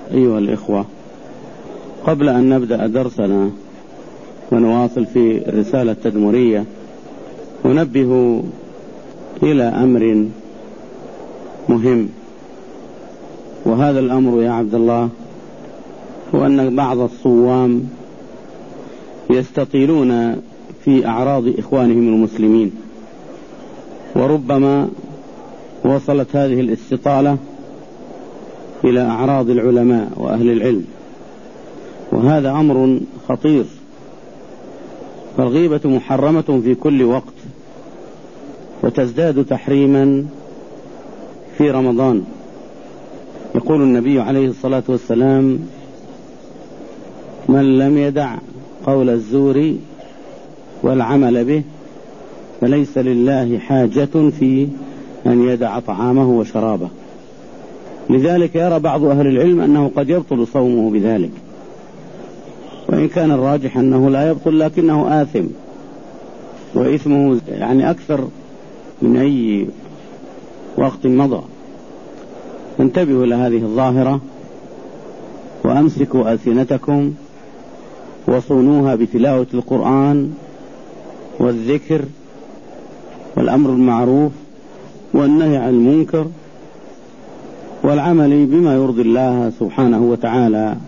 أيها الإخوة، قبل أن نبدأ درسنا ونواصل في الرسالة التدمرية ننبه إلى أمر مهم، وهذا الأمر يا عبد الله هو أن بعض الصوام يستطيلون في أعراض إخوانهم المسلمين، وربما وصلت هذه الاستطالة إلى أعراض العلماء وأهل العلم، وهذا أمر خطير. فالغيبة محرمة في كل وقت، وتزداد تحريما في رمضان. يقول النبي عليه الصلاة والسلام: من لم يدع قول الزور والعمل به فليس لله حاجة في أن يدع طعامه وشرابه. لذلك يرى بعض أهل العلم أنه قد يبطل صومه بذلك، وإن كان الراجح أنه لا يبطل لكنه آثم، وإثمه يعني أكثر من أي وقت مضى. انتبهوا إلى هذه الظاهرة، وأمسكوا ألسنتكم وصونوها بتلاوة القرآن والذكر والأمر المعروف والنهي عن المنكر والعمل بما يرضي الله سبحانه وتعالى،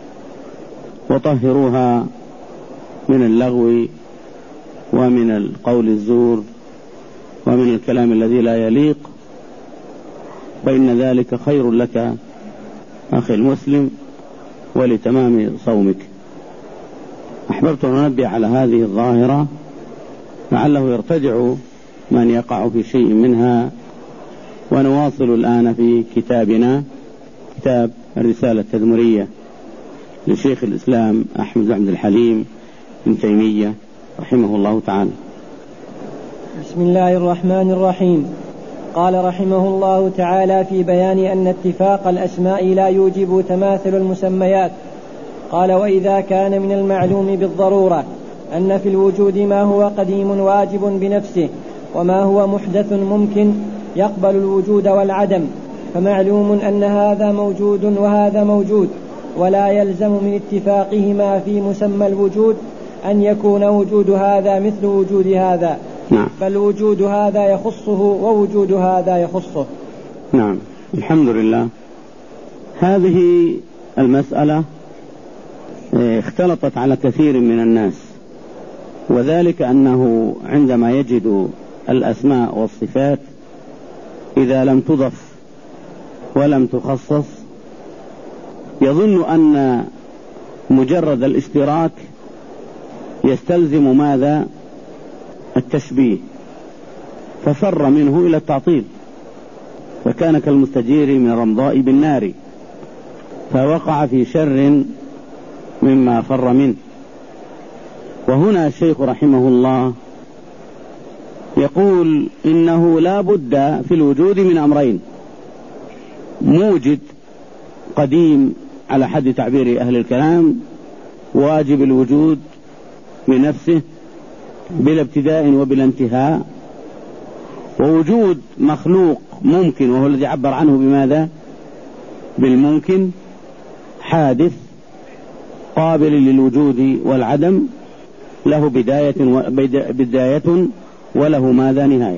وطهروها من اللغو ومن القول الزور ومن الكلام الذي لا يليق، فإن ذلك خير لك أخي المسلم ولتمام صومك. أحببت أن أنبه على هذه الظاهرة لعله يرتدع من يقع في شيء منها. ونواصل الآن في كتابنا، كتاب الرسالة التدمرية لشيخ الإسلام أحمد بن عبد الحليم بن تيمية رحمه الله تعالى. بسم الله الرحمن الرحيم. قال رحمه الله تعالى في بيان أن اتفاق الأسماء لا يوجب تماثل المسميات. قال: وإذا كان من المعلوم بالضرورة أن في الوجود ما هو قديم واجب بنفسه وما هو محدث ممكن يقبل الوجود والعدم، فمعلوم أن هذا موجود وهذا موجود، ولا يلزم من اتفاقهما في مسمى الوجود أن يكون وجود هذا مثل وجود هذا، بل وجود هذا يخصه ووجود هذا يخصه. نعم، الحمد لله. هذه المسألة اختلطت على كثير من الناس، وذلك أنه عندما يجد الأسماء والصفات إذا لم تضف ولم تخصص يظن أن مجرد الاشتراك يستلزم ماذا؟ التشبيه، ففر منه إلى التعطيل، فكان كالمستجير من رمضاء بالنار، فوقع في شر مما فر منه. وهنا الشيخ رحمه الله يقول إنه لا بد في الوجود من أمرين: موجد قديم على حد تعبير أهل الكلام واجب الوجود بنفسه بلا ابتداء وبلا انتهاء، ووجود مخلوق ممكن وهو الذي عبر عنه بماذا؟ بالممكن، حادث قابل للوجود والعدم، له بداية وله ماذا؟ نهاية.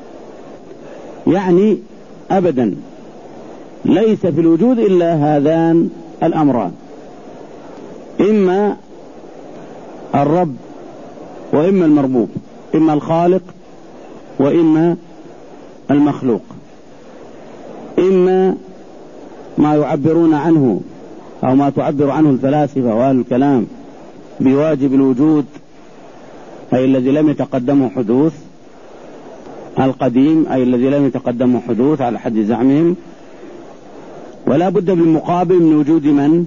يعني أبدا ليس في الوجود إلا هذان الأمران: إما الرب وإما المربوب، إما الخالق وإما المخلوق، إما ما يعبرون عنه أو ما تعبر عنه الفلاسفة وأهل الكلام بواجب الوجود، أي الذي لم يتقدمه حدوث، القديم أي الذي لم يتقدمه حدوث على حد زعمهم، ولا بد بالمقابل من وجود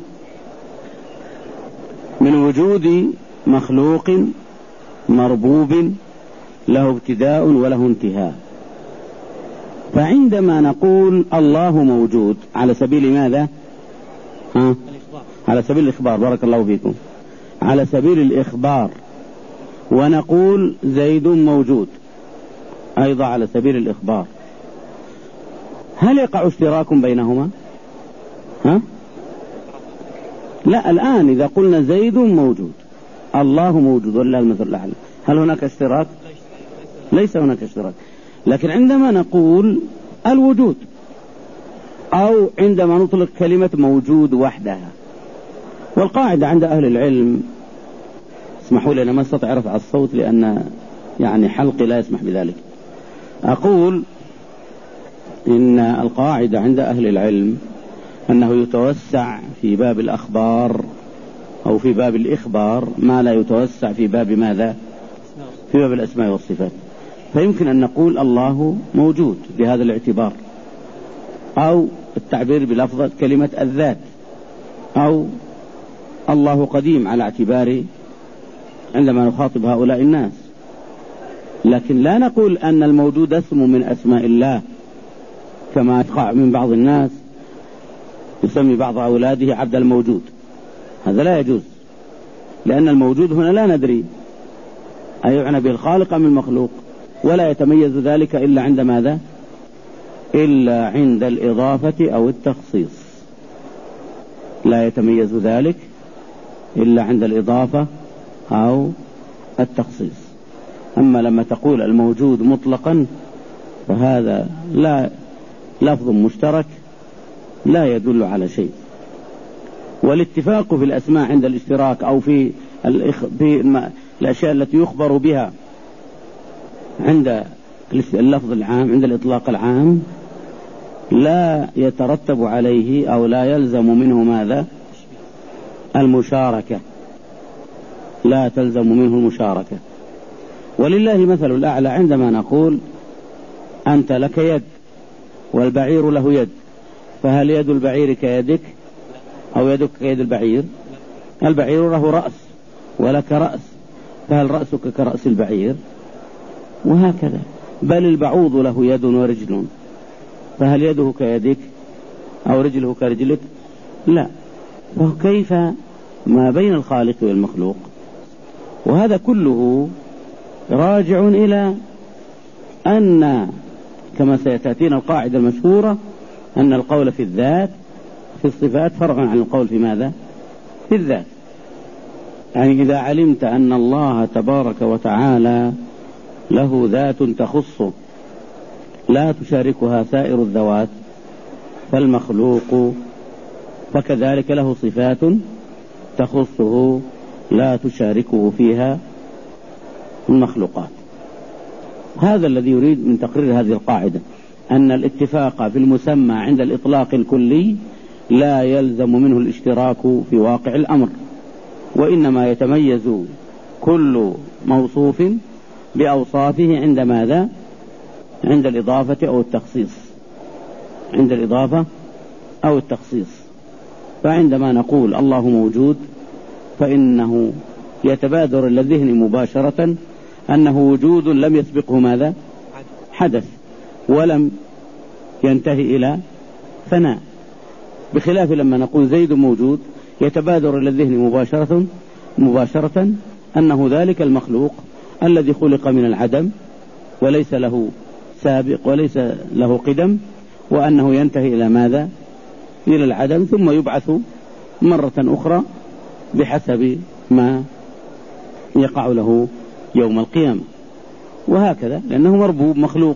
من وجود مخلوق مربوب له ابتداء وله انتهاء. فعندما نقول الله موجود على سبيل ماذا؟ على سبيل الإخبار، بارك الله فيكم، على سبيل الإخبار، ونقول زيد موجود أيضا على سبيل الإخبار، هل يقع اشتراك بينهما؟ لا، الآن إذا قلنا زيد موجود، الله موجود ولله المثل الأعلى، هل هناك اشتراك؟ ليس هناك اشتراك. لكن عندما نقول الوجود، أو عندما نطلق كلمة موجود وحدها، والقاعدة عند أهل العلم، اسمحوا لي أنا ما استطيع رفع الصوت لأن يعني حلقي لا يسمح بذلك، أقول إن القاعدة عند أهل العلم أنه يتوسع في باب الأخبار أو في باب الإخبار ما لا يتوسع في باب ماذا؟ في باب الأسماء والصفات. فيمكن أن نقول الله موجود بهذا الاعتبار، أو التعبير بلفظة كلمة الذات، أو الله قديم على اعتبار عندما نخاطب هؤلاء الناس. لكن لا نقول أن الموجود اسم من أسماء الله كما يقع من بعض الناس، يسمي بعض أولاده عبد الموجود، هذا لا يجوز، لأن الموجود هنا لا ندري أيعنى به الخالق أم المخلوق، ولا يتميز ذلك إلا عند ماذا؟ إلا عند الإضافة أو التخصيص، لا يتميز ذلك إلا عند الإضافة أو التخصيص. أما لما تقول الموجود مطلقا فهذا لا لفظ مشترك لا يدل على شيء. والاتفاق في الأسماء عند الاشتراك أو في الأشياء التي يخبر بها عند اللفظ العام، عند الإطلاق العام، لا يترتب عليه أو لا يلزم منه ماذا؟ المشاركة، لا تلزم منه المشاركة. ولله مثل الأعلى عندما نقول أنت لك يد والبعير له يد، فهل يد البعير كيدك أو يدك كيد البعير؟ البعير له رأس ولك رأس، فهل رأسك كرأس البعير؟ وهكذا. بل البعوض له يد ورجل، فهل يده كيدك أو رجله كرجلك؟ لا. وكيف ما بين الخالق والمخلوق؟ وهذا كله راجع إلى أن كما سيتأتينا القاعدة المشهورة أن القول في الذات في الصفات فرع عن القول في ماذا؟ في الذات. يعني إذا علمت أن الله تبارك وتعالى له ذات تخصه لا تشاركها سائر الذوات، فالمخلوق فكذلك له صفات تخصه لا تشاركه فيها المخلوقات. هذا الذي يريد من تقرير هذه القاعدة، أن الاتفاق في المسمى عند الإطلاق الكلي لا يلزم منه الاشتراك في واقع الأمر، وإنما يتميز كل موصوف بأوصافه عند ماذا؟ عند الإضافة أو التخصيص، عند الإضافة أو التخصيص. فعندما نقول الله موجود فإنه يتبادر إلى الذهن مباشرة أنه وجود لم يسبقه ماذا؟ حدث، ولم ينتهي إلى فناء، بخلاف لما نقول زيد موجود يتبادر إلى الذهن مباشرة أنه ذلك المخلوق الذي خلق من العدم وليس له سابق وليس له قدم، وأنه ينتهي إلى ماذا؟ إلى العدم، ثم يبعث مرة أخرى بحسب ما يقع له يوم القيامة، وهكذا، لأنه مربوب مخلوق.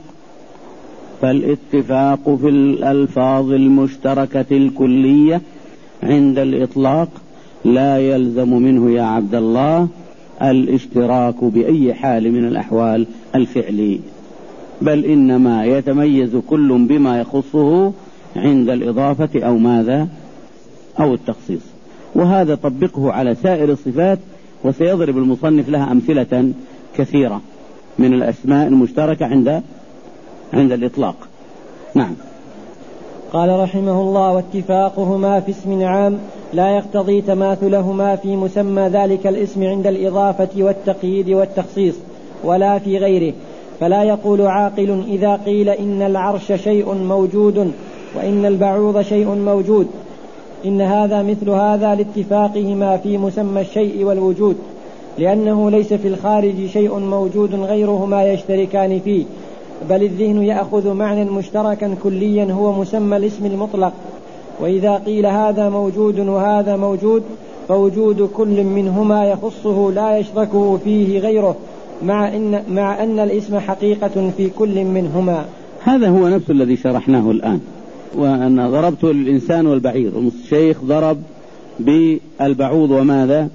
فالاتفاق في الألفاظ المشتركة الكلية عند الإطلاق لا يلزم منه يا عبد الله الاشتراك بأي حال من الأحوال الفعلي، بل إنما يتميز كل بما يخصه عند الإضافة أو ماذا؟ أو التخصيص. وهذا طبقه على سائر الصفات، وسيضرب المصنف لها أمثلة كثيرة من الأسماء المشتركة عند الإطلاق. نعم. قال رحمه الله: واتفاقهما في اسم عام لا يقتضي تماثلهما في مسمى ذلك الاسم عند الإضافة والتقييد والتخصيص ولا في غيره. فلا يقول عاقل إذا قيل إن العرش شيء موجود وإن البعوض شيء موجود إن هذا مثل هذا لاتفاقهما في مسمى الشيء والوجود، لأنه ليس في الخارج شيء موجود غيرهما يشتركان فيه، بل الذهن يأخذ معنى مشتركا كليا هو مسمى الاسم المطلق. وإذا قيل هذا موجود وهذا موجود فوجود كل منهما يخصه لا يشركه فيه غيره، مع أن الاسم حقيقة في كل منهما. هذا هو نفس الذي شرحناه الآن، وأنا ضربت الإنسان والبعير، الشيخ ضرب بالبعوض وماذا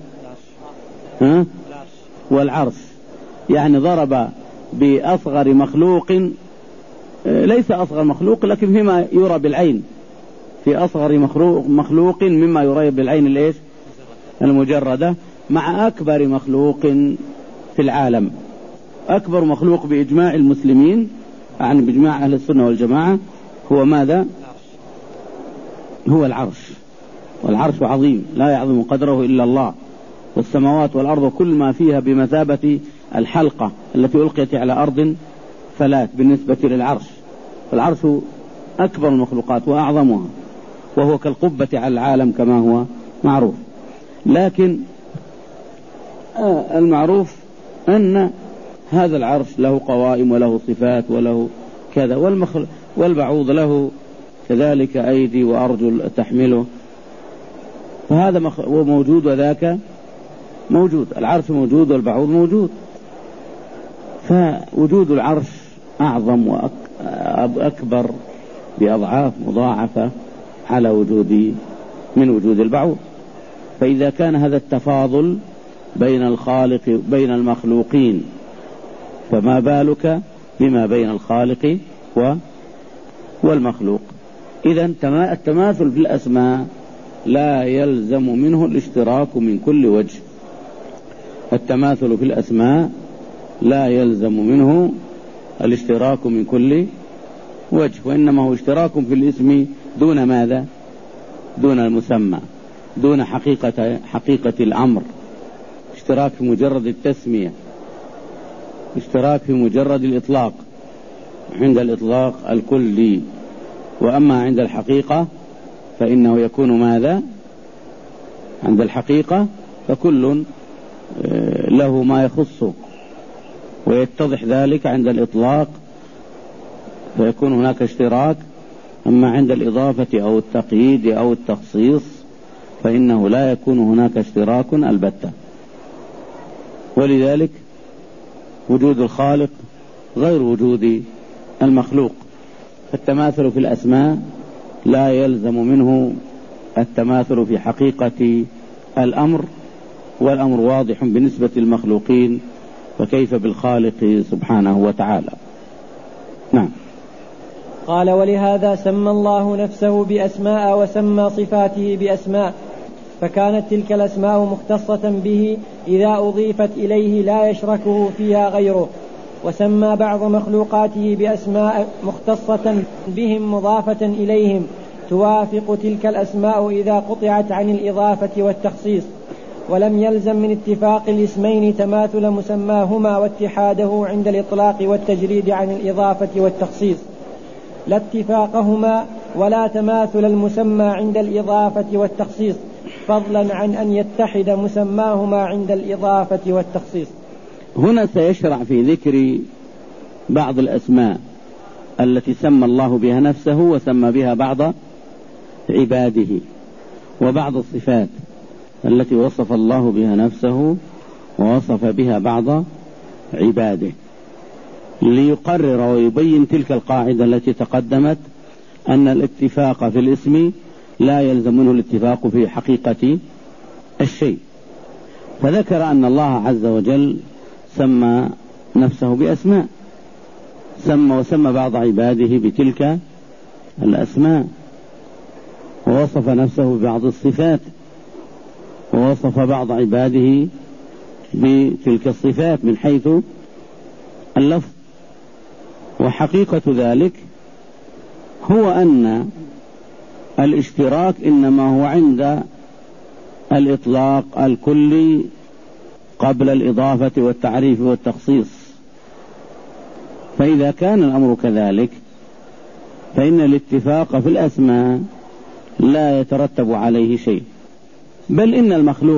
والعرش، يعني ضرب بأصغر مخلوق، ليس أصغر مخلوق لكن فيما يرى بالعين، في أصغر مخلوق مما يرى بالعين المجردة، مع أكبر مخلوق في العالم. أكبر مخلوق بإجماع المسلمين، يعني بإجماع أهل السنة والجماعة، هو ماذا؟ هو العرش. والعرش عظيم لا يعظم قدره إلا الله، والسماوات والأرض كل ما فيها بمثابة الحلقة التي ألقيت على أرض فلات بالنسبة للعرش. العرش أكبر المخلوقات وأعظمها، وهو كالقبة على العالم كما هو معروف. لكن المعروف أن هذا العرش له قوائم وله صفات وله كذا، والبعوض له كذلك أيدي وأرجل تحمله، فهذا موجود وذاك موجود، العرش موجود والبعوض موجود، فوجود العرش أعظم وأكبر بأضعاف مضاعفة على من وجود البعوض. فإذا كان هذا التفاضل بين الخالق بين المخلوقين، فما بالك بما بين الخالق والمخلوق. إذن التماثل في الأسماء لا يلزم منه الاشتراك من كل وجه. التماثل في الأسماء لا يلزم منه الاشتراك من كل وجه، وإنما هو اشتراك في الاسم دون ماذا؟ دون المسمى، دون حقيقة الأمر، اشتراك في مجرد التسمية، اشتراك في مجرد الإطلاق، عند الإطلاق الكلي. وأما عند الحقيقة فإنه يكون ماذا؟ عند الحقيقة فكل له ما يخصه، ويتضح ذلك عند الإطلاق فيكون هناك اشتراك. أما عند الإضافة أو التقييد أو التخصيص فإنه لا يكون هناك اشتراك البتة. ولذلك وجود الخالق غير وجود المخلوق. التماثل في الأسماء لا يلزم منه التماثل في حقيقة الأمر، والأمر واضح بالنسبة للمخلوقين، فكيف بالخالق سبحانه وتعالى. نعم. قال: ولهذا سمى الله نفسه بأسماء وسمى صفاته بأسماء، فكانت تلك الأسماء مختصة به إذا أضيفت إليه لا يشركه فيها غيره، وسمى بعض مخلوقاته بأسماء مختصة بهم مضافة إليهم توافق تلك الأسماء إذا قطعت عن الإضافة والتخصيص. ولم يلزم من اتفاق الاسمين تماثل مسماهما واتحاده عند الإطلاق والتجريد عن الإضافة والتخصيص، لا اتفاقهما ولا تماثل المسمى عند الإضافة والتخصيص، فضلا عن أن يتحد مسماهما عند الإضافة والتخصيص. هنا سيشرع في ذكر بعض الأسماء التي سمى الله بها نفسه وسمى بها بعض عباده، وبعض الصفات التي وصف الله بها نفسه ووصف بها بعض عباده، ليقرر ويبين تلك القاعدة التي تقدمت أن الاتفاق في الاسم لا يلزم منه الاتفاق في حقيقة الشيء. فذكر أن الله عز وجل سمى نفسه بأسماء، وسمى بعض عباده بتلك الأسماء، ووصف نفسه ببعض الصفات، ووصف بعض عباده بتلك الصفات من حيث اللفظ. وحقيقة ذلك هو أن الاشتراك إنما هو عند الإطلاق الكلي قبل الإضافة والتعريف والتخصيص. فإذا كان الأمر كذلك فإن الاتفاق في الأسماء لا يترتب عليه شيء، بل إن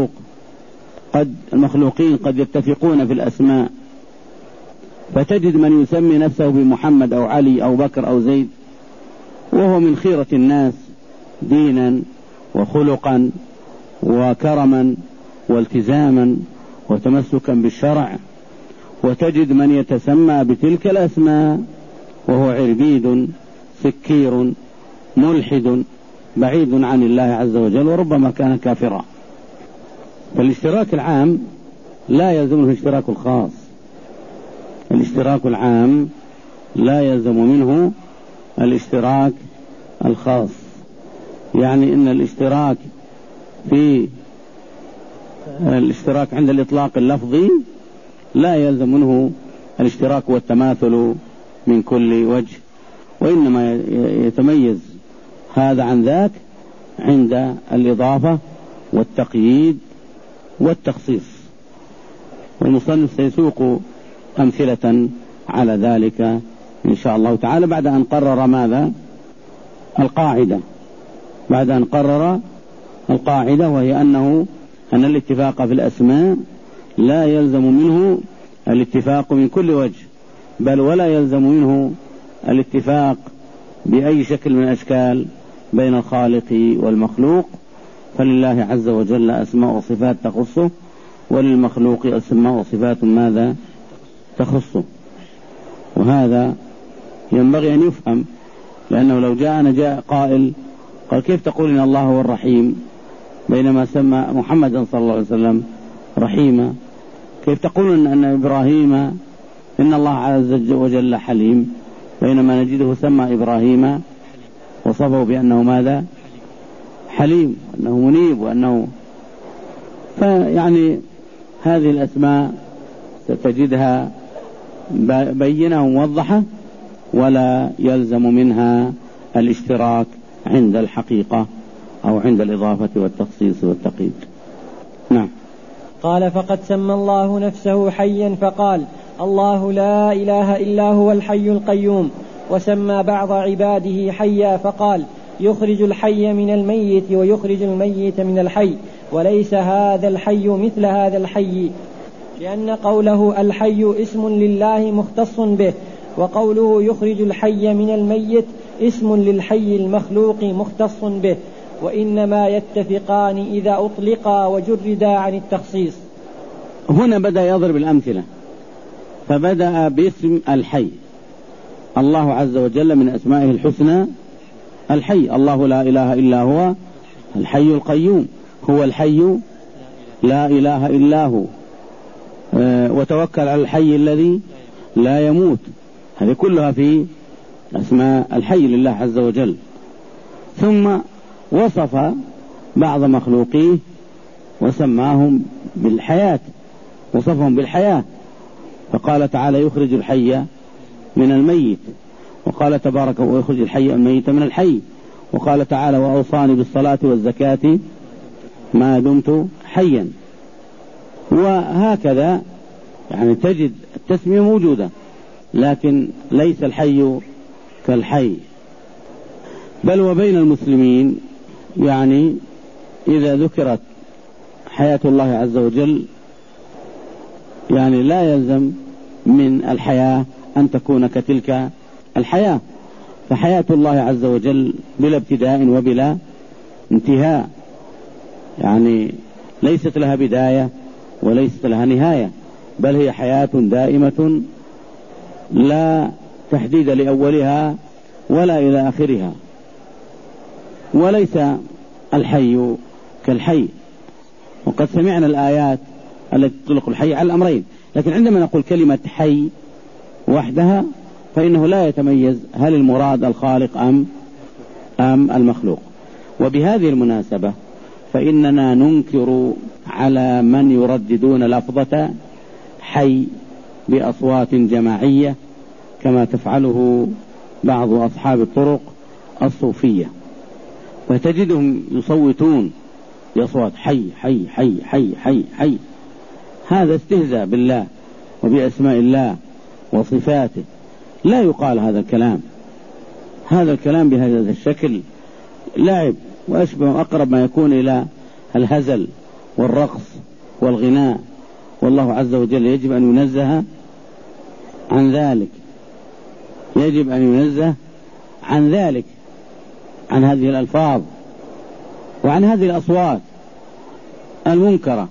المخلوقين قد يتفقون في الأسماء، فتجد من يسمي نفسه بمحمد أو علي أو بكر أو زيد وهو من خيرة الناس دينا وخلقا وكرما والتزاما وتمسكا بالشرع، وتجد من يتسمى بتلك الأسماء وهو عربيد سكير ملحد بعيد عن الله عز وجل، وربما كان كافرا. فالاشتراك العام لا يلزمه الاشتراك الخاص. الاشتراك العام لا يلزم منه الاشتراك الخاص، يعني ان الاشتراك في الاشتراك عند الإطلاق اللفظي لا يلزم منه الاشتراك والتماثل من كل وجه، وإنما يتميز هذا عن ذاك عند الإضافة والتقييد والتخصيص. والمصنف سيسوق أمثلة على ذلك إن شاء الله تعالى بعد أن قرر ماذا؟ القاعدة، بعد أن قرر القاعدة، وهي أن الاتفاق في الأسماء لا يلزم منه الاتفاق من كل وجه، بل ولا يلزم منه الاتفاق بأي شكل من الأشكال بين الخالق والمخلوق، فلله عز وجل أسماء وصفات تخصه، وللمخلوق أسماء وصفات ماذا تخصه. وهذا ينبغي أن يفهم، لأنه لو جاء قائل قال كيف تقول إن الله هو الرحيم بينما سمى محمدا صلى الله عليه وسلم رحيما؟ كيف تقول أن إبراهيم إن الله عز وجل حليم بينما نجده سمى إبراهيم وصفه بأنه ماذا؟ حليم، وأنه منيب، وأنه فيعني هذه الأسماء ستجدها بينة وموضحة، ولا يلزم منها الاشتراك عند الحقيقة أو عند الإضافة والتخصيص والتقييد. نعم. قال فقد سمى الله نفسه حيا فقال الله لا إله إلا هو الحي القيوم، وسمى بعض عباده حيا فقال يخرج الحي من الميت ويخرج الميت من الحي، وليس هذا الحي مثل هذا الحي، لأن قوله الحي اسم لله مختص به، وقوله يخرج الحي من الميت اسم للحي المخلوق مختص به، وإنما يتفقان إذا أطلقا وجردا عن التخصيص. هنا بدأ يضرب الأمثلة، فبدأ باسم الحي. الله عز وجل من أسمائه الحسنى الحي، الله لا إله إلا هو الحي القيوم، هو الحي لا إله إلا هو، وتوكل على الحي الذي لا يموت. هذه كلها في أسماء الحي لله عز وجل. ثم وصف بعض مخلوقيه وسماهم بالحياة، وصفهم بالحياة، فقال تعالى يخرج الحي من الميت، وقال تبارك ويخرج الحي الميت من الحي، وقال تعالى وأوصاني بالصلاة والزكاة ما دمت حيا. وهكذا يعني تجد التسمية موجودة، لكن ليس الحي كالحي. بل وبين المسلمين يعني إذا ذكرت حياة الله عز وجل يعني لا يلزم من الحياة أن تكون كتلك الحياة، فحياة الله عز وجل بلا ابتداء وبلا انتهاء، يعني ليست لها بداية وليست لها نهاية، بل هي حياة دائمة لا تحديد لأولها ولا إلى آخرها. وليس الحي كالحي، وقد سمعنا الآيات التي تطلق الحي على الأمرين، لكن عندما نقول كلمة حي وحدها فإنه لا يتميز هل المراد الخالق أم المخلوق. وبهذه المناسبة فإننا ننكر على من يرددون لفظة حي بأصوات جماعية كما تفعله بعض أصحاب الطرق الصوفية، وتجدهم يصوتون بأصوات حي حي حي حي حي حي. هذا استهزاء بالله وبأسماء الله وصفاته، لا يقال هذا الكلام. هذا الكلام بهذا الشكل لعب وأشبه أقرب ما يكون إلى الهزل والرقص والغناء، والله عز وجل يجب أن ينزه عن ذلك، يجب أن ينزه عن ذلك، عن هذه الألفاظ وعن هذه الأصوات المنكرة،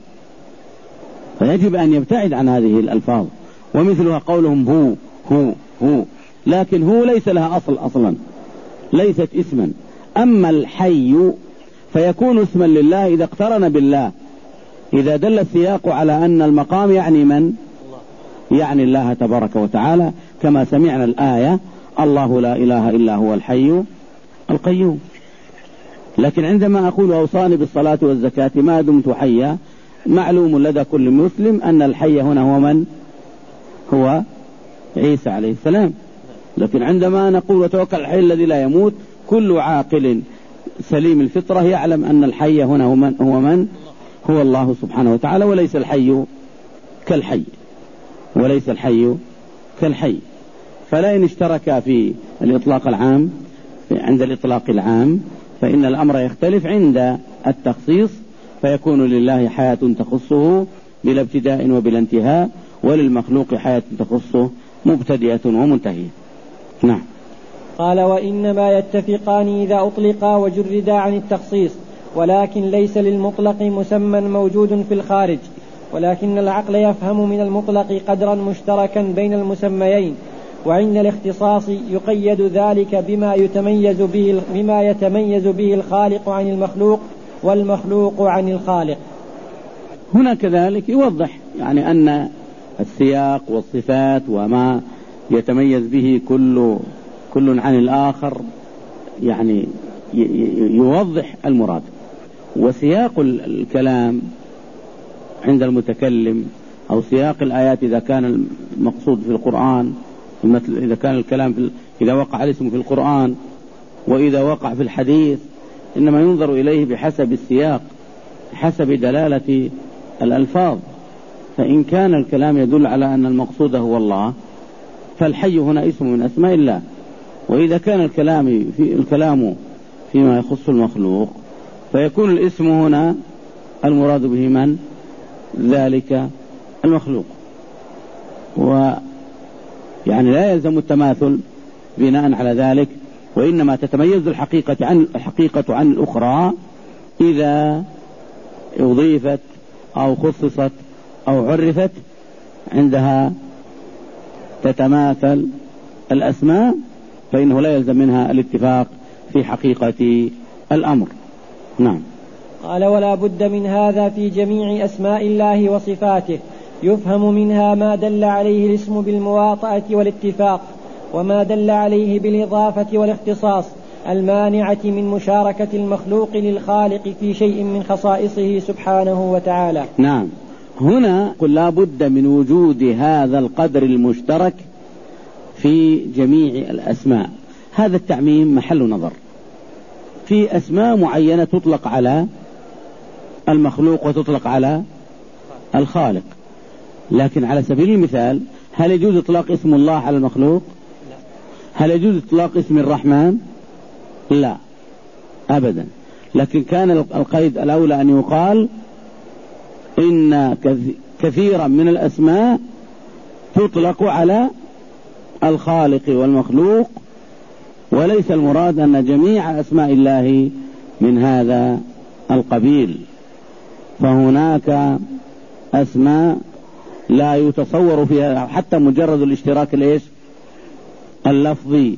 فيجب أن يبتعد عن هذه الألفاظ. ومثلها قولهم هو، لكن هو ليس لها أصل أصلا، ليست اسما. أما الحي فيكون اسما لله إذا اقترن بالله، إذا دل السياق على أن المقام يعني من؟ يعني الله تبارك وتعالى، كما سمعنا الآية: الله لا إله إلا هو الحي القيوم. لكن عندما أقول أوصاني بالصلاة والزكاة ما دمت حيا، معلوم لدى كل مسلم أن الحي هنا هو من؟ هو عيسى عليه السلام. لكن عندما نقول وتوكل الحي الذي لا يموت، كل عاقل سليم الفطرة يعلم أن الحي هنا هو من؟ هو الله سبحانه وتعالى، وليس الحي كالحي، وليس الحي كالحي. فلا إن اشترك في الإطلاق العام عند الإطلاق العام فإن الأمر يختلف عند التخصيص، فيكون لله حياة تخصه بلا ابتداء وبلا انتهاء، وللمخلوق حياة تخصه مبتدئة ومنتهية. نعم. قال: وإنما يتفقان إذا أطلقا وجردا عن التخصيص، ولكن ليس للمطلق مسمى موجود في الخارج، ولكن العقل يفهم من المطلق قدرا مشتركا بين المسميين، وعند الاختصاص يقيد ذلك بما يتميز به الخالق عن المخلوق والمخلوق عن الخالق. هنا كذلك يوضح يعني أن السياق والصفات وما يتميز به كل عن الآخر يعني يوضح المراد. وسياق الكلام عند المتكلم أو سياق الآيات إذا كان المقصود في القرآن، إذا كان الكلام إذا وقع الاسم في القرآن وإذا وقع في الحديث، إنما ينظر إليه بحسب السياق، حسب دلالة الألفاظ. فإن كان الكلام يدل على أن المقصود هو الله، فالحي هنا اسم من أسماء الله. وإذا كان الكلام فيما يخص المخلوق، فيكون الاسم هنا المراد به من؟ ذلك المخلوق. ويعني لا يلزم التماثل بناء على ذلك، وإنما تتميز الحقيقة عن الأخرى إذا أضيفت أو خصصت أو عرفت، عندها تتماثل الأسماء، فإنه لا يلزم منها الاتفاق في حقيقة الأمر. نعم. قال: ولا بد من هذا في جميع أسماء الله وصفاته، يفهم منها ما دل عليه الاسم بالمواطأة والاتفاق، وما دل عليه بالإضافة والاختصاص المانعة من مشاركة المخلوق للخالق في شيء من خصائصه سبحانه وتعالى. نعم. هنا قل لا بد من وجود هذا القدر المشترك في جميع الأسماء. هذا التعميم محل نظر. في أسماء معينة تطلق على المخلوق وتطلق على الخالق، لكن على سبيل المثال هل يجوز إطلاق اسم الله على المخلوق؟ هل يجوز إطلاق اسم الرحمن؟ لا أبدا. لكن كان القيد الأولى أن يقال إن كثيرا من الأسماء تطلق على الخالق والمخلوق، وليس المراد أن جميع أسماء الله من هذا القبيل. فهناك أسماء لا يتصور فيها حتى مجرد الاشتراك اللفظي،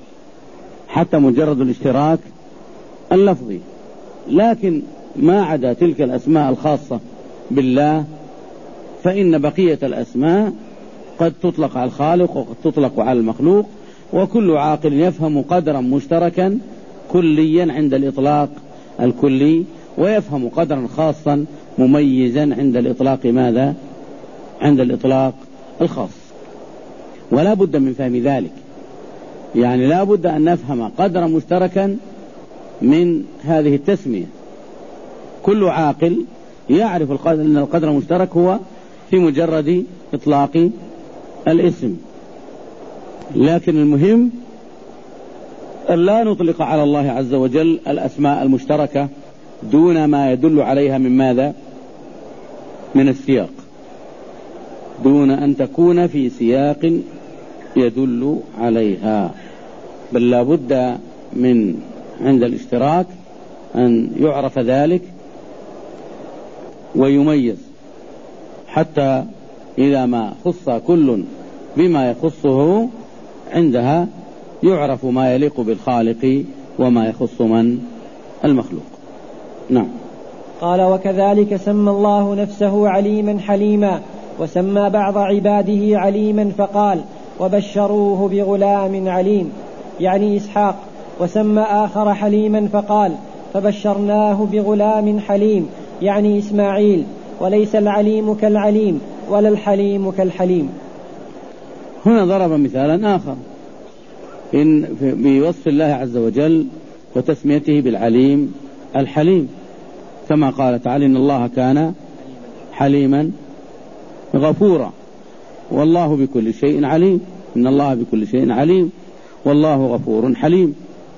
حتى مجرد الاشتراك اللفظي. لكن ما عدا تلك الأسماء الخاصة بالله فإن بقية الأسماء قد تطلق على الخالق وقد تطلق على المخلوق، وكل عاقل يفهم قدرا مشتركا كليا عند الإطلاق الكلي، ويفهم قدرا خاصا مميزا عند الإطلاق ماذا؟ عند الإطلاق الخاص. ولا بد من فهم ذلك، يعني لا بد أن نفهم قدرا مشتركا من هذه التسمية. كل عاقل يعرف أن القدر المشترك هو في مجرد إطلاق الاسم، لكن المهم أن لا نطلق على الله عز وجل الأسماء المشتركة دون ما يدل عليها من ماذا؟ من السياق، دون أن تكون في سياق يدل عليها، بل لا بد من عند الاشتراك أن يعرف ذلك ويميز، حتى إذا ما خص كل بما يخصه عندها يعرف ما يليق بالخالق وما يخص من المخلوق. نعم. قال: وكذلك سمى الله نفسه عليما حليما، وسمى بعض عباده عليما فقال: وبشروه بغلام عليم، يعني إسحاق. وسمى آخر حليما فقال: فبشرناه بغلام حليم، يعني إسماعيل. وليس العليم كالعليم ولا الحليم كالحليم. هنا ضرب مثالا آخر بوصف الله عز وجل وتسميته بالعليم الحليم، كما قال تعالى: إن الله كان حليما غفورا، والله بكل شيء عليم. إن الله بكل شيء عليم والله غفور حليم.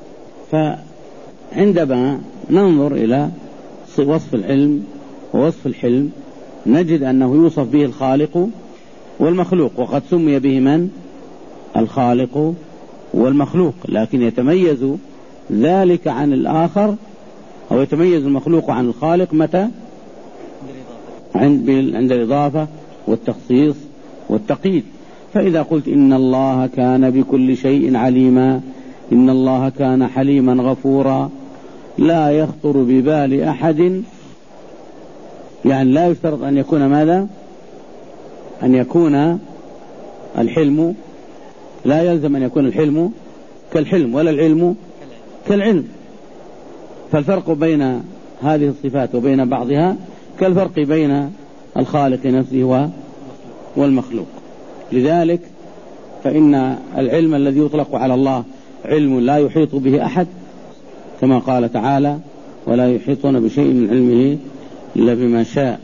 فعندما ننظر إلى وصف العلم ووصف الحلم نجد أنه يوصف به الخالق والمخلوق، وقد سمي به من؟ الخالق والمخلوق، لكن يتميز ذلك عن الآخر، أو يتميز المخلوق عن الخالق متى؟ عند الإضافة والتخصيص والتقييد. فإذا قلت إن الله كان بكل شيء عليما، إن الله كان حليما غفورا، لا يخطر ببال أحد، يعني لا يشترط أن يكون ماذا؟ أن يكون الحلم، لا يلزم أن يكون الحلم كالحلم ولا العلم كالعلم. فالفرق بين هذه الصفات وبين بعضها كالفرق بين الخالق نفسه والمخلوق. لذلك فإن العلم الذي يطلق على الله علم لا يحيط به أحد، كما قال تعالى: ولا يحيطون بشيء من علمه إلا بما شاء.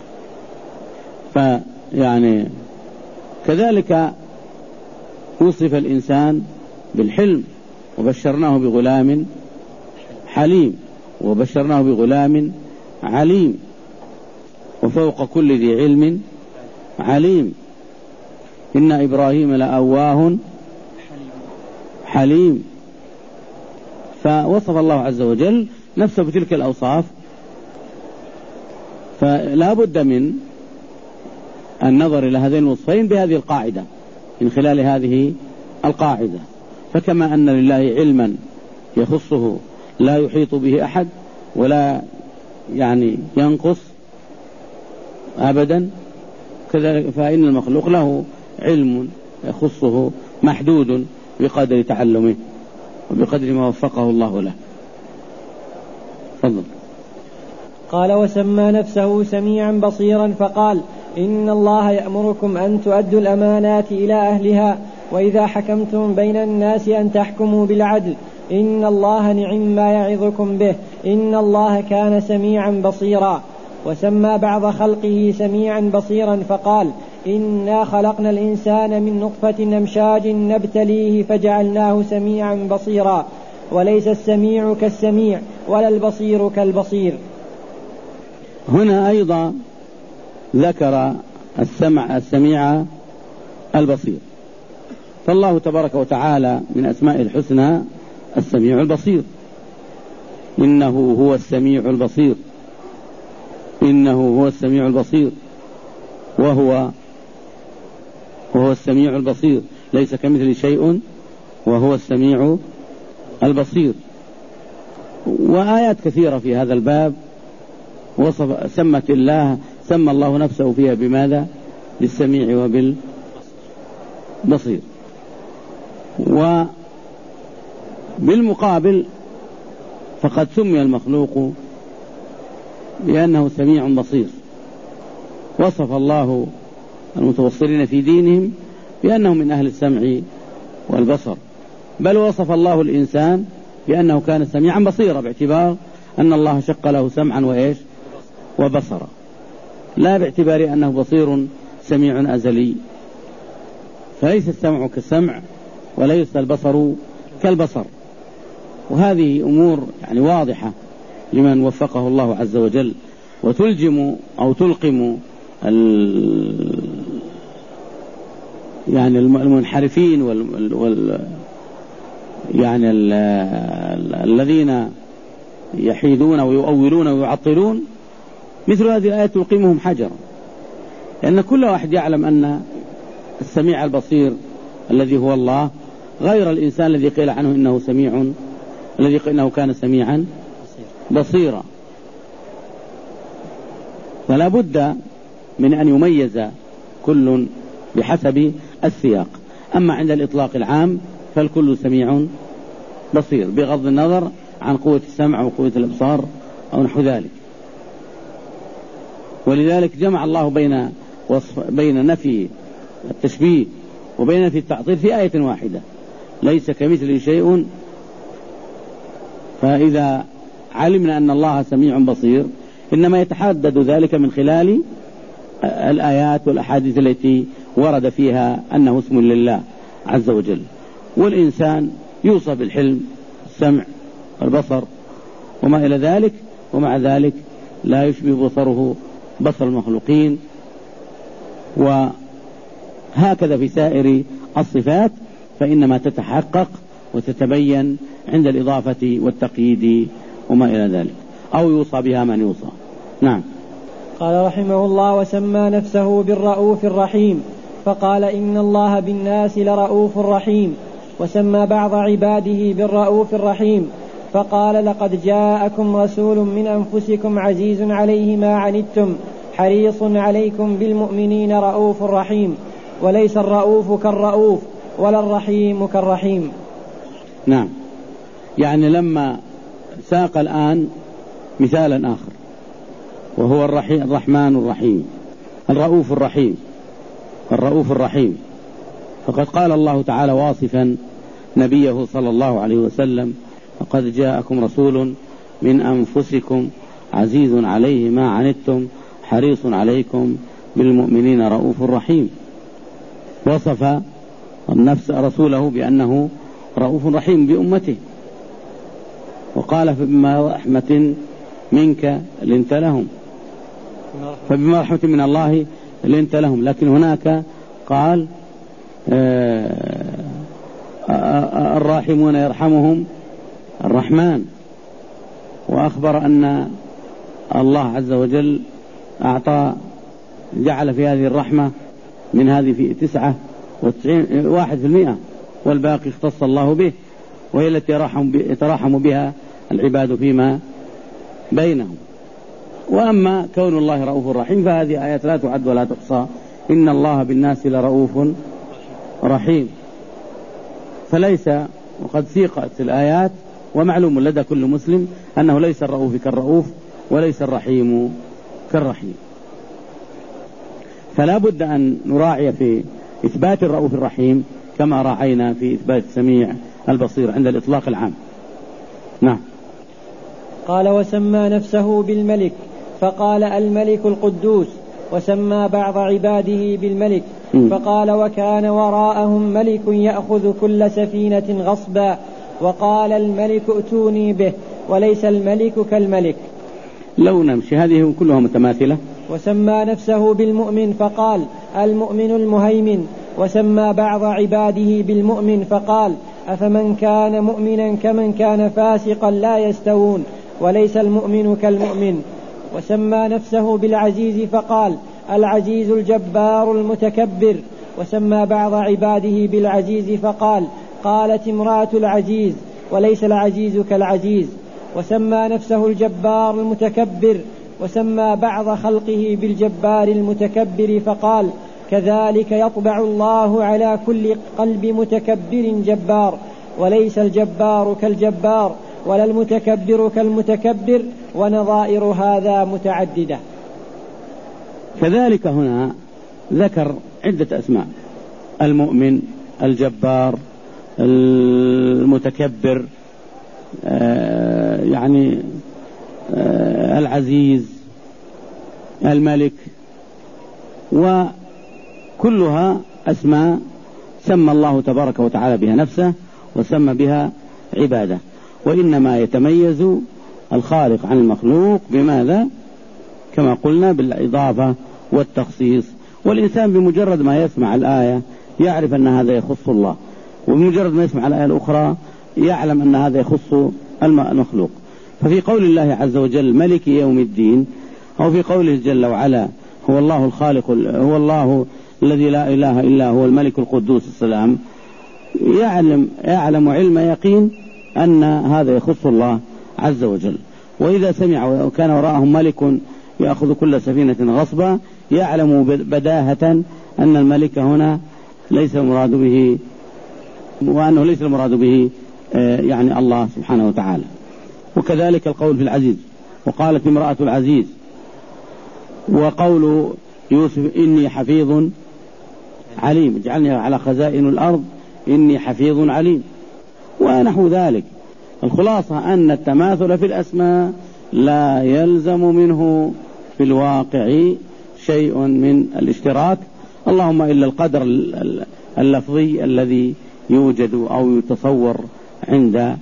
فيعني كذلك وصف الإنسان بالحلم: وبشرناه بغلام حليم، وبشرناه بغلام عليم، وفوق كل ذي علم عليم، إن إبراهيم لأواه حليم. فوصف الله عز وجل نفسه بتلك الأوصاف، فلا بد من النظر إلى هذين الوصفين بهذه القاعدة، من خلال هذه القاعدة. فكما أن لله علما يخصه لا يحيط به أحد ولا يعني ينقص أبدا، كذلك فإن المخلوق له علم يخصه محدود بقدر تعلمه وبقدر ما وفقه الله له. تفضل. قال: وسمى نفسه سميعا بصيرا فقال: إن الله يأمركم أن تؤدوا الأمانات إلى أهلها، وإذا حكمتم بين الناس أن تحكموا بالعدل، إن الله نعم ما يعظكم به، إن الله كان سميعا بصيرا. وسمى بعض خلقه سميعا بصيرا فقال: إنا خلقنا الإنسان من نطفة أمشاج نبتليه فجعلناه سميعا بصيرا. وليس السميع كالسميع ولا البصير كالبصير. هنا أيضا ذكر السميع البصير. فالله تبارك وتعالى من أسماء الحسنى السميع البصير، إنه هو السميع البصير، إنه هو السميع البصير، وهو السميع البصير، ليس كمثل شيء وهو السميع البصير. وآيات كثيرة في هذا الباب سمى الله نفسه فيها بماذا؟ بالسميع وبالبصير. وبالمقابل فقد سمي المخلوق بأنه سميع بصير، وصف الله المتبصرين في دينهم بأنهم من أهل السمع والبصر، بل وصف الله الإنسان بأنه كان سميعا بصيرا، باعتبار أن الله شق له سمعا وإيش وبصرا، لا باعتبار أنه بصير سميع أزلي. فليس السمع كالسمع وليس البصر كالبصر. وهذه أمور يعني واضحة لمن وفقه الله عز وجل، وتلجم أو تلقم يعني المنحرفين يعني الذين يحيدون ويؤولون ويعطلون مثل هذه الآية تلقمهم حجرا، لأن كل واحد يعلم أن السميع البصير الذي هو الله غير الإنسان الذي قيل عنه إنه سميع، الذي قيل إنه كان سميعا بصيرا. فلا بد من أن يميز كل بحسب السياق. أما عند الإطلاق العام فالكل سميع بصير بغض النظر عن قوة السمع وقوة الإبصار أو نحو ذلك. ولذلك جمع الله بين نفي التشبيه وبين نفي التعطيل في آية واحدة، ليس كمثله شيء. فإذا علمنا أن الله سميع بصير إنما يتحدد ذلك من خلال الآيات والأحاديث التي ورد فيها أنه اسم لله عز وجل. والإنسان يوصف بالحلم، السمع، البصر وما إلى ذلك، ومع ذلك لا يشبه بصره بصر المخلوقين. وهكذا في سائر الصفات فإنما تتحقق وتتبين عند الإضافة والتقييد وما إلى ذلك، أو يوصى بها من يوصى. نعم. قال رحمه الله: وسمى نفسه بالرؤوف الرحيم، فقال: إن الله بالناس لرؤوف رحيم. وسمى بعض عباده بالرؤوف الرحيم، فقال: لقد جاءكم رسول من أنفسكم عزيز عليه ما عنتم حريص عليكم بالمؤمنين رؤوف رحيم. وليس الرؤوف كالرؤوف ولا الرحيم كالرحيم. نعم، يعني لما ساق الآن مثالا آخر وهو الرحمن الرحيم، الرؤوف الرحيم، الرؤوف الرحيم، فقد قال الله تعالى واصفا نبيه صلى الله عليه وسلم: لقد جاءكم رسول من أنفسكم عزيز عليه ما عنتم حريص عليكم بالمؤمنين رؤوف رحيم. وصف النفس رسوله بأنه رؤوف رحيم بأمته، وقال: فبما رحمة منك لنت لهم، فبما رحمة من الله لنت لهم. لكن هناك قال: الراحمون يرحمهم الرحمن. وأخبر أن الله عز وجل جعل في هذه الرحمة من هذه في 99% والباقي اختص الله به، وهي التي يتراحم بها العباد فيما بينهم. وأما كون الله رؤوف رحيم فهذه آيات لا تعد ولا تحصى. إن الله بالناس لرؤوف رحيم. فليس، وقد سيقت الآيات ومعلوم لدى كل مسلم أنه ليس الرؤوف كالرؤوف وليس الرحيم كالرحيم. فلا بد أن نراعي في إثبات الرؤوف الرحيم كما راعينا في إثبات السميع البصير عند الإطلاق العام. نعم. قال: وسمى نفسه بالملك، فقال: الملك القدوس. وسمى بعض عباده بالملك، فقال: وكان وراءهم ملك يأخذ كل سفينة غصبا، وقال: الملك ائتوني به. وليس الملك كالملك. لو نمشي هذه كلها متماثلة. وسمى نفسه بالمؤمن، فقال: المؤمن المهيمن. وسمى بعض عباده بالمؤمن، فقال: أفمن كان مؤمنا كمن كان فاسقا لا يستوون. وليس المؤمن كالمؤمن. وسمى نفسه بالعزيز، فقال: العزيز الجبار المتكبر. وسمى بعض عباده بالعزيز، فقال: قالت امرأة العزيز: وليس العزيز كالعزيز. وسمى نفسه الجبار المتكبر. وسمى بعض خلقه بالجبار المتكبر، فقال: كذلك يطبع الله على كل قلب متكبر جبار. وليس الجبار كالجبار ولا المتكبر كالمتكبر، ونظائر هذا متعددة. كذلك هنا ذكر عدة أسماء: المؤمن، الجبار، المتكبر، يعني العزيز، الملك، وكلها أسماء سمى الله تبارك وتعالى بها نفسه وسمى بها عباده. وإنما يتميز الخالق عن المخلوق بماذا؟ كما قلنا بالإضافة والتخصيص. والإنسان بمجرد ما يسمع الآية يعرف أن هذا يخص الله، وبمجرد ما يسمع الآية الأخرى يعلم أن هذا يخص المخلوق. ففي قول الله عز وجل ملك يوم الدين أو في قوله جل وعلا هو الله الخالق هو الله الذي لا إله إلا هو الملك القدوس السلام، يعلم علم يقين أن هذا يخص الله عز وجل. وإذا سمع وكان وراءهم ملك يأخذ كل سفينة غصبا يعلم بداهة أن الملك هنا ليس المراد به، وأنه ليس المراد به يعني الله سبحانه وتعالى. وكذلك القول في العزيز، وقالت امرأة العزيز، وقول يوسف إني حفيظ عليم اجعلني على خزائن الأرض إني حفيظ عليم ونحو ذلك. الخلاصة أن التماثل في الأسماء لا يلزم منه في الواقع شيء من الاشتراك، اللهم إلا القدر اللفظي الذي يوجد أو يتصور عند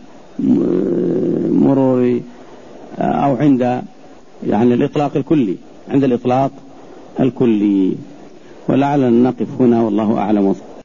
مرور أو عند يعني الإطلاق الكلي، عند الإطلاق الكلي. ولعلنا نقف هنا والله أعلم.